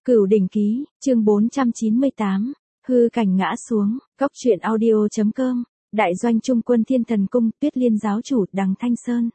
Cửu đỉnh ký, chương 498, hư cảnh ngã xuống, góc truyện audio.com, đại doanh trung quân Thiên Thần Cung, Tuyết Liên giáo chủ, Đằng Thanh Sơn.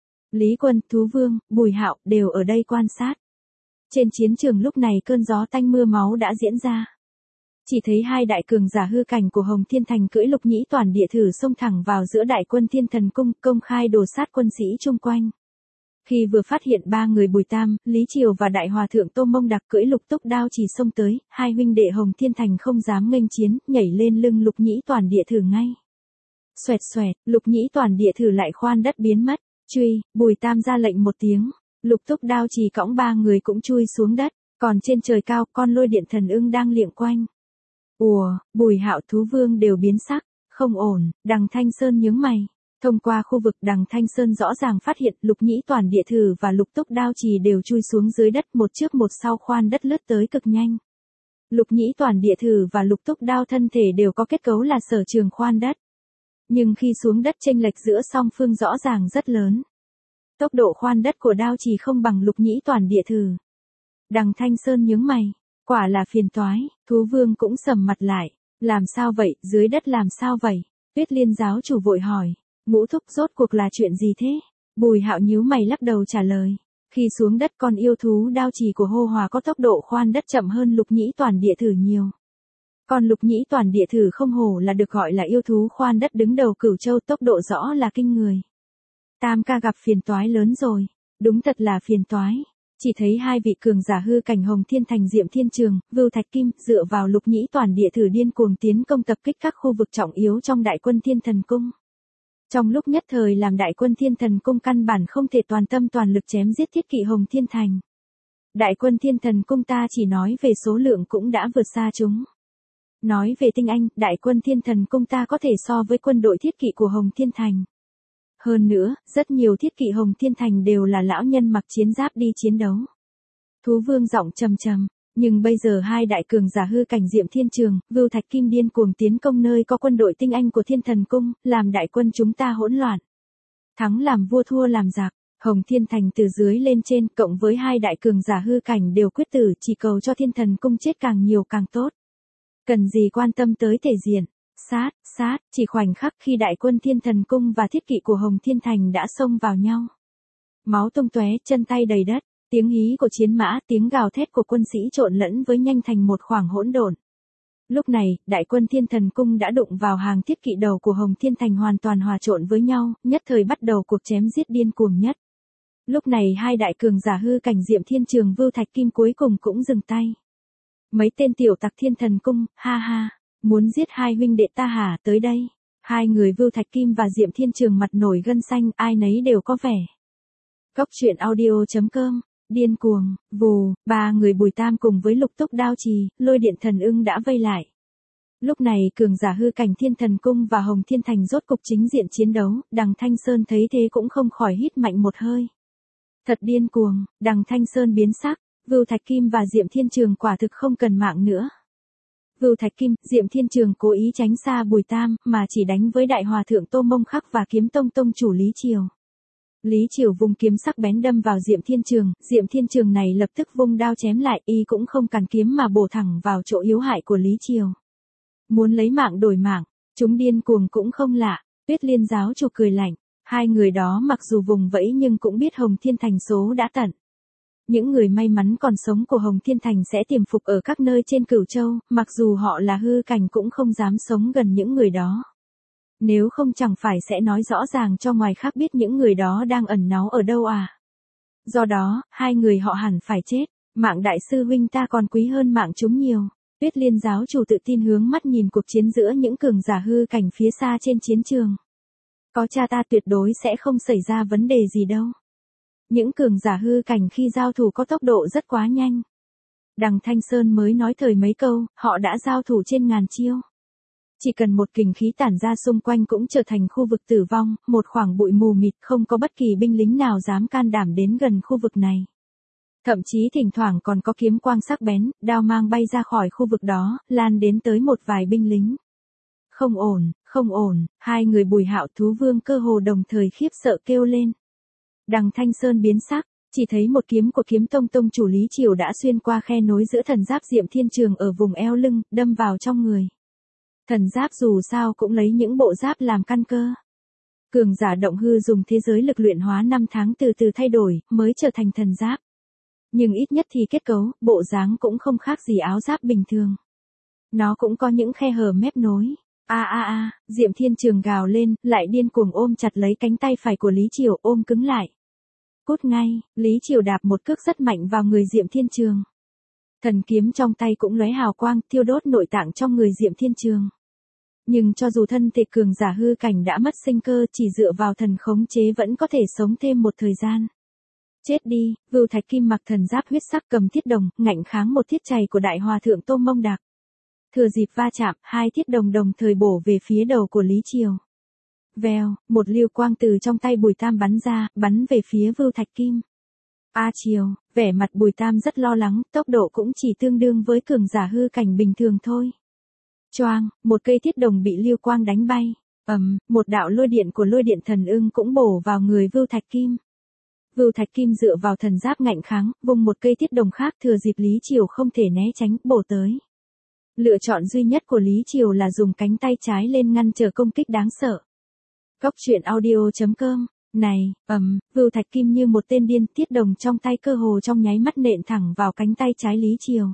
Lý Quân, Thú Vương, Bùi Hạo đều ở đây quan sát. Trên chiến trường lúc này cơn gió tanh mưa máu đã diễn ra. Chỉ thấy hai đại cường giả hư cảnh của Hồng Thiên Thành cưỡi Lục Nhĩ Toàn Địa Thử xông thẳng vào giữa đại quân Thiên Thần Cung, công khai đồ sát quân sĩ chung quanh. Khi vừa phát hiện ba người Bùi Tam, Lý Triều và đại hòa thượng Tô Mông Đặc cưỡi Lục Túc Đao chỉ xông tới, hai huynh đệ Hồng Thiên Thành không dám nghênh chiến, nhảy lên lưng Lục Nhĩ Toàn Địa Thử ngay. Xoẹt xoẹt, Lục Nhĩ Toàn Địa Thử lại khoan đất biến mất. Truy, Bùi Tam ra lệnh một tiếng, Lục Túc Đao chỉ cõng ba người cũng chui xuống đất, còn trên trời cao con lôi điện thần ưng đang liệng quanh. Ùa, Bùi Hạo, Thú Vương đều biến sắc, không ổn. Đằng Thanh Sơn nhướng mày. Thông qua khu vực Đằng Thanh Sơn rõ ràng phát hiện Lục Nhĩ Toàn Địa Thử và Lục Túc Đao chỉ đều chui xuống dưới đất, một trước một sau khoan đất lướt tới cực nhanh. Lục Nhĩ Toàn Địa Thử và Lục Túc Đao thân thể đều có kết cấu là sở trường khoan đất. Nhưng khi xuống đất chênh lệch giữa song phương rõ ràng rất lớn. Tốc độ khoan đất của Đao chỉ không bằng Lục Nhĩ Toàn Địa Thử. Đằng Thanh Sơn nhướng mày, quả là phiền toái. Thú Vương cũng sầm mặt lại, làm sao vậy, dưới đất làm sao vậy? Tuyết Liên giáo chủ vội hỏi, Ngũ thúc rốt cuộc là chuyện gì thế? Bùi Hạo nhíu mày lắc đầu trả lời, khi xuống đất con yêu thú Đao chỉ của Hô Hòa có tốc độ khoan đất chậm hơn Lục Nhĩ Toàn Địa Thử nhiều. Còn Lục Nhĩ Toàn Địa Thử không hổ là được gọi là yêu thú khoan đất đứng đầu Cửu Châu, tốc độ rõ là kinh người. Tam ca gặp phiền toái lớn rồi, đúng thật là phiền toái. Chỉ thấy hai vị cường giả hư cảnh Hồng Thiên Thành Diệm Thiên Trường, Vưu Thạch Kim dựa vào Lục Nhĩ Toàn Địa Thử điên cuồng tiến công tập kích các khu vực trọng yếu trong đại quân Thiên Thần Cung. Trong lúc nhất thời làm đại quân Thiên Thần Cung căn bản không thể toàn tâm toàn lực chém giết thiết kỵ Hồng Thiên Thành. Đại quân Thiên Thần Cung ta chỉ nói về số lượng cũng đã vượt xa chúng. Nói về tinh anh, đại quân Thiên Thần Cung ta có thể so với quân đội thiết kỵ của Hồng Thiên Thành. Hơn nữa, rất nhiều thiết kỵ Hồng Thiên Thành đều là lão nhân mặc chiến giáp đi chiến đấu. Thú Vương giọng trầm trầm, nhưng bây giờ hai đại cường giả hư cảnh Diệm Thiên Trường, Vưu Thạch Kim điên cuồng tiến công nơi có quân đội tinh anh của Thiên Thần Cung, làm đại quân chúng ta hỗn loạn. Thắng làm vua thua làm giặc, Hồng Thiên Thành từ dưới lên trên cộng với hai đại cường giả hư cảnh đều quyết tử, chỉ cầu cho Thiên Thần Cung chết càng nhiều càng tốt. Cần gì quan tâm tới thể diện. Sát, chỉ khoảnh khắc khi đại quân Thiên Thần Cung và thiết kỵ của Hồng Thiên Thành đã xông vào nhau. Máu tung tóe, chân tay đầy đất, tiếng hí của chiến mã, tiếng gào thét của quân sĩ trộn lẫn với nhanh thành một khoảng hỗn độn. Lúc này, đại quân Thiên Thần Cung đã đụng vào hàng thiết kỵ đầu của Hồng Thiên Thành hoàn toàn hòa trộn với nhau, nhất thời bắt đầu cuộc chém giết điên cuồng nhất. Lúc này hai đại cường giả hư cảnh Diệm Thiên Trường Vưu Thạch Kim cuối cùng cũng dừng tay. Mấy tên tiểu tặc Thiên Thần Cung, ha ha. Muốn giết hai huynh đệ ta hả, tới đây. Hai người Vưu Thạch Kim và Diệm Thiên Trường mặt nổi gân xanh, ai nấy đều có vẻ. Góc truyện audio.com, điên cuồng, vù, ba người Bùi Tam cùng với Lục Túc Đao Trì, lôi điện thần ưng đã vây lại. Lúc này cường giả hư cảnh Thiên Thần Cung và Hồng Thiên Thành rốt cục chính diện chiến đấu, Đằng Thanh Sơn thấy thế cũng không khỏi hít mạnh một hơi. Thật điên cuồng, Đằng Thanh Sơn biến sắc, Vưu Thạch Kim và Diệm Thiên Trường quả thực không cần mạng nữa. Vưu Thạch Kim, Diệm Thiên Trường cố ý tránh xa Bùi Tam, mà chỉ đánh với đại hòa thượng Tô Mông Khắc và kiếm tông tông chủ Lý Triều. Lý Triều vung kiếm sắc bén đâm vào Diệm Thiên Trường này lập tức vung đao chém lại, y cũng không cản kiếm mà bổ thẳng vào chỗ yếu hại của Lý Triều. Muốn lấy mạng đổi mạng, chúng điên cuồng cũng không lạ. Tuyết Liên giáo chủ cười lạnh, hai người đó mặc dù vùng vẫy nhưng cũng biết Hồng Thiên Thành số đã tận. Những người may mắn còn sống của Hồng Thiên Thành sẽ tiềm phục ở các nơi trên Cửu Châu, mặc dù họ là hư cảnh cũng không dám sống gần những người đó. Nếu không chẳng phải sẽ nói rõ ràng cho ngoài khác biết những người đó đang ẩn náu ở đâu à. Do đó, hai người họ hẳn phải chết, mạng đại sư huynh ta còn quý hơn mạng chúng nhiều. Tuyết Liên giáo chủ tự tin hướng mắt nhìn cuộc chiến giữa những cường giả hư cảnh phía xa trên chiến trường. Có cha ta tuyệt đối sẽ không xảy ra vấn đề gì đâu. Những cường giả hư cảnh khi giao thủ có tốc độ rất quá nhanh. Đằng Thanh Sơn mới nói thời mấy câu, họ đã giao thủ trên ngàn chiêu. Chỉ cần một kình khí tản ra xung quanh cũng trở thành khu vực tử vong, một khoảng bụi mù mịt, không có bất kỳ binh lính nào dám can đảm đến gần khu vực này. Thậm chí thỉnh thoảng còn có kiếm quang sắc bén, đao mang bay ra khỏi khu vực đó, lan đến tới một vài binh lính. Không ổn, hai người Bùi Hạo, Thú Vương cơ hồ đồng thời khiếp sợ kêu lên. Đằng Thanh Sơn biến sắc, Chỉ thấy một kiếm của Kiếm Tông tông chủ Lý Triều đã xuyên qua khe nối giữa thần giáp Diệm Thiên Trường ở vùng eo lưng, đâm vào trong người. Thần giáp dù sao cũng lấy những bộ giáp làm căn cơ. Cường giả động hư dùng thế giới lực luyện hóa 5 tháng từ từ thay đổi, mới trở thành thần giáp. Nhưng ít nhất thì kết cấu, bộ dáng cũng không khác gì áo giáp bình thường. Nó cũng có những khe hở mép nối. Diệm Thiên Trường gào lên, lại điên cuồng ôm chặt lấy cánh tay phải của Lý Triều, ôm cứng lại. Cút ngay, Lý Triều đạp một cước rất mạnh vào người Diệm Thiên Trường. Thần kiếm trong tay cũng lóe hào quang, thiêu đốt nội tạng trong người Diệm Thiên Trường. Nhưng cho dù thân thể cường giả hư cảnh đã mất sinh cơ, chỉ dựa vào thần khống chế vẫn có thể sống thêm một thời gian. Chết đi, Vưu Thạch Kim mặc thần giáp huyết sắc cầm thiết đồng, ngạnh kháng một thiết chày của đại hòa thượng Tô Mông Đạc. Thừa dịp va chạm, hai thiết đồng đồng thời bổ về phía đầu của Lý Triều. Vèo, một lưu quang từ trong tay Bùi Tam bắn ra, bắn về phía Vưu Thạch Kim. Triều, vẻ mặt Bùi Tam rất lo lắng, tốc độ cũng chỉ tương đương với cường giả hư cảnh bình thường thôi. Choang, một cây thiết đồng bị lưu quang đánh bay. Một đạo lôi điện của lôi điện thần ưng cũng bổ vào người Vưu Thạch Kim. Vưu Thạch Kim dựa vào thần giáp ngạnh kháng, vung một cây thiết đồng khác thừa dịp Lý Triều không thể né tránh, bổ tới. Lựa chọn duy nhất của Lý Triều là dùng cánh tay trái lên ngăn trở công kích đáng sợ. Cóc truyện audio.com. Này, Vưu Thạch Kim như một tên điên, thiết đồng trong tay cơ hồ trong nháy mắt nện thẳng vào cánh tay trái Lý Triều.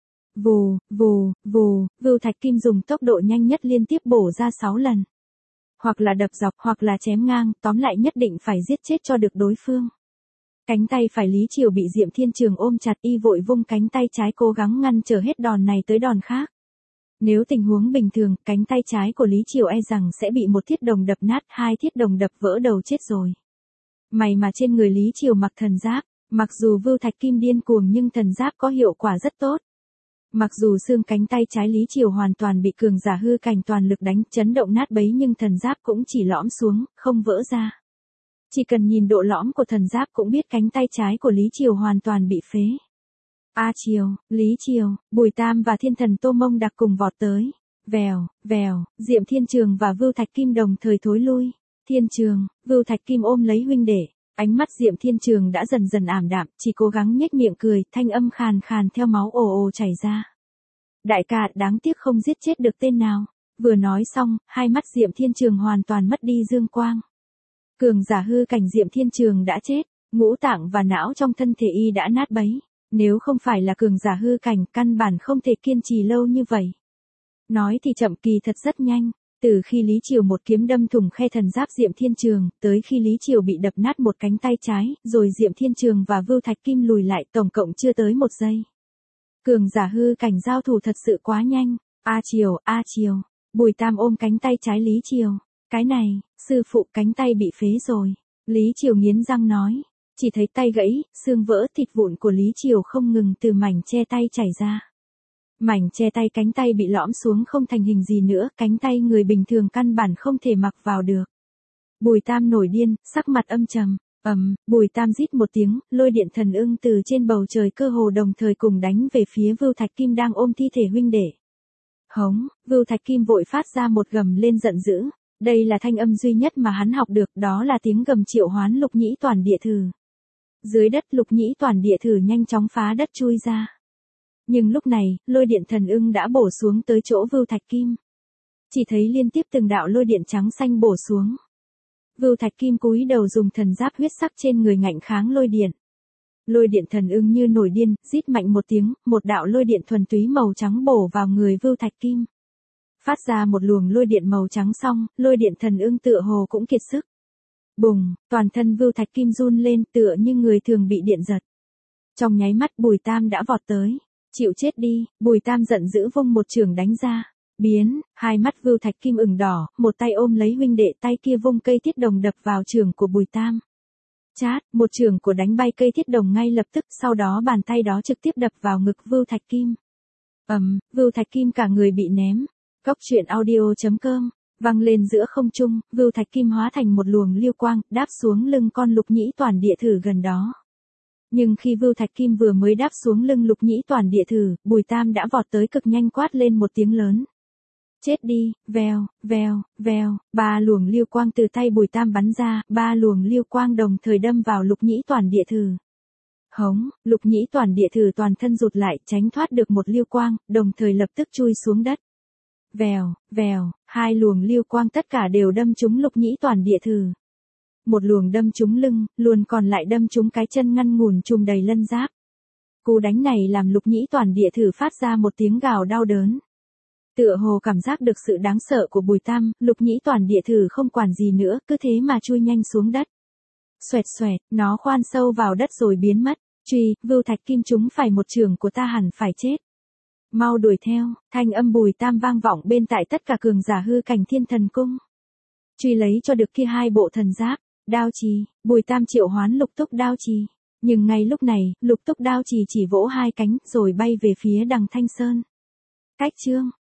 Vù, vù, vù, Vưu Thạch Kim dùng tốc độ nhanh nhất liên tiếp bổ ra 6 lần. Hoặc là đập dọc, hoặc là chém ngang, tóm lại nhất định phải giết chết cho được đối phương. Cánh tay phải Lý Triều bị Diệm Thiên Trường ôm chặt, y vội vung cánh tay trái cố gắng ngăn trở hết đòn này tới đòn khác. Nếu tình huống bình thường, cánh tay trái của Lý Triều e rằng sẽ bị một thiết đồng đập nát, hai thiết đồng đập vỡ đầu chết rồi. May mà trên người Lý Triều mặc thần giáp, mặc dù Vưu Thạch Kim điên cuồng nhưng thần giáp có hiệu quả rất tốt. Mặc dù xương cánh tay trái Lý Triều hoàn toàn bị cường giả hư cảnh toàn lực đánh chấn động nát bấy nhưng thần giáp cũng chỉ lõm xuống, không vỡ ra. Chỉ cần nhìn độ lõm của thần giáp cũng biết cánh tay trái của Lý Triều hoàn toàn bị phế. Triều, Lý Triều, Bùi Tam và Thiên Thần Tô Mông Đạc cùng vọt tới. Vèo, vèo, Diệm Thiên Trường và Vưu Thạch Kim đồng thời thối lui. Thiên Trường, Vưu Thạch Kim ôm lấy huynh đệ. Ánh mắt Diệm Thiên Trường đã dần dần ảm đạm, chỉ cố gắng nhếch miệng cười, thanh âm khàn khàn theo máu ồ ồ chảy ra. Đại ca, đáng tiếc không giết chết được tên nào. Vừa nói xong, hai mắt Diệm Thiên Trường hoàn toàn mất đi dương quang. Cường giả hư cảnh Diệm Thiên Trường đã chết, ngũ tạng và não trong thân thể y đã nát bấy. Nếu không phải là cường giả hư cảnh, căn bản không thể kiên trì lâu như vậy. Nói thì chậm, kỳ thật rất nhanh. Từ khi Lý Triều một kiếm đâm thủng khe thần giáp Diệm Thiên Trường, tới khi Lý Triều bị đập nát một cánh tay trái, rồi Diệm Thiên Trường và Vưu Thạch Kim lùi lại, tổng cộng chưa tới 1 giây. Cường giả hư cảnh giao thủ thật sự quá nhanh. Triều, Bùi Tam ôm cánh tay trái Lý Triều. Cái này, sư phụ, cánh tay bị phế rồi. Lý Triều nghiến răng nói. Chỉ thấy tay gãy, xương vỡ, thịt vụn của Lý Triều không ngừng từ mảnh che tay chảy ra. Mảnh che tay cánh tay bị lõm xuống không thành hình gì nữa, cánh tay người bình thường căn bản không thể mặc vào được. Bùi Tam nổi điên, sắc mặt âm trầm. Bùi Tam rít một tiếng, lôi điện thần ưng từ trên bầu trời cơ hồ đồng thời cùng đánh về phía Vưu Thạch Kim đang ôm thi thể huynh đệ. Hống, Vưu Thạch Kim vội phát ra một gầm lên giận dữ. Đây là thanh âm duy nhất mà hắn học được, đó là tiếng gầm triệu hoán Lục Nhĩ Toàn Địa Thử. Dưới đất Lục Nhĩ Toàn Địa Thử nhanh chóng phá đất chui ra. Nhưng lúc này, lôi điện thần ưng đã bổ xuống tới chỗ Vưu Thạch Kim. Chỉ thấy liên tiếp từng đạo lôi điện trắng xanh bổ xuống. Vưu Thạch Kim cúi đầu dùng thần giáp huyết sắc trên người ngạnh kháng lôi điện. Lôi điện thần ưng như nổi điên, rít mạnh một tiếng, một đạo lôi điện thuần túy màu trắng bổ vào người Vưu Thạch Kim. Phát ra một luồng lôi điện màu trắng xong, lôi điện thần ưng tựa hồ cũng kiệt sức. Bùng, toàn thân Vưu Thạch Kim run lên tựa như người thường bị điện giật. Trong nháy mắt Bùi Tam đã vọt tới. Chịu chết đi, Bùi Tam giận dữ vung một chưởng đánh ra. Biến, hai mắt Vưu Thạch Kim ửng đỏ, một tay ôm lấy huynh đệ, tay kia vung cây thiết đồng đập vào chưởng của Bùi Tam. Chát, một chưởng của đánh bay cây thiết đồng ngay lập tức, sau đó bàn tay đó trực tiếp đập vào ngực Vưu Thạch Kim. Vưu Thạch Kim cả người bị ném. Cóc truyện audio.com, văng lên giữa không trung, Vưu Thạch Kim hóa thành một luồng lưu quang, đáp xuống lưng con Lục Nhĩ Toàn Địa Thử gần đó. Nhưng khi Vưu Thạch Kim vừa mới đáp xuống lưng Lục Nhĩ Toàn Địa Thử, Bùi Tam đã vọt tới cực nhanh quát lên một tiếng lớn. Chết đi, vèo, vèo, vèo, 3 luồng lưu quang từ tay Bùi Tam bắn ra, 3 luồng lưu quang đồng thời đâm vào Lục Nhĩ Toàn Địa Thử. Hống, Lục Nhĩ Toàn địa thử toàn thân rụt lại, tránh thoát được một lưu quang, đồng thời lập tức chui xuống đất. Vèo, vèo, hai luồng lưu quang tất cả đều đâm trúng Lục Nhĩ Toàn địa thử. Một luồng đâm trúng lưng, luồng còn lại đâm trúng cái chân ngăn ngủn trùm đầy lân giáp. Cú đánh này làm Lục Nhĩ Toàn địa thử phát ra một tiếng gào đau đớn. Tựa hồ cảm giác được sự đáng sợ của Bùi Tam, Lục Nhĩ Toàn địa thử không quản gì nữa, cứ thế mà chui nhanh xuống đất. Xoẹt xoẹt, nó khoan sâu vào đất rồi biến mất. Truy, Vưu Thạch Kim chúng phải một trường của ta hẳn phải chết. Mau đuổi theo, thanh âm Bùi Tam vang vọng bên tại tất cả cường giả hư cảnh Thiên Thần Cung. Truy lấy cho được kia hai bộ thần giáp, Đao Trì, Bùi Tam triệu hoán Lục Túc Đao Trì. Nhưng ngay lúc này, Lục Túc Đao Trì chỉ vỗ hai cánh rồi bay về phía đằng Thanh Sơn. Cách chương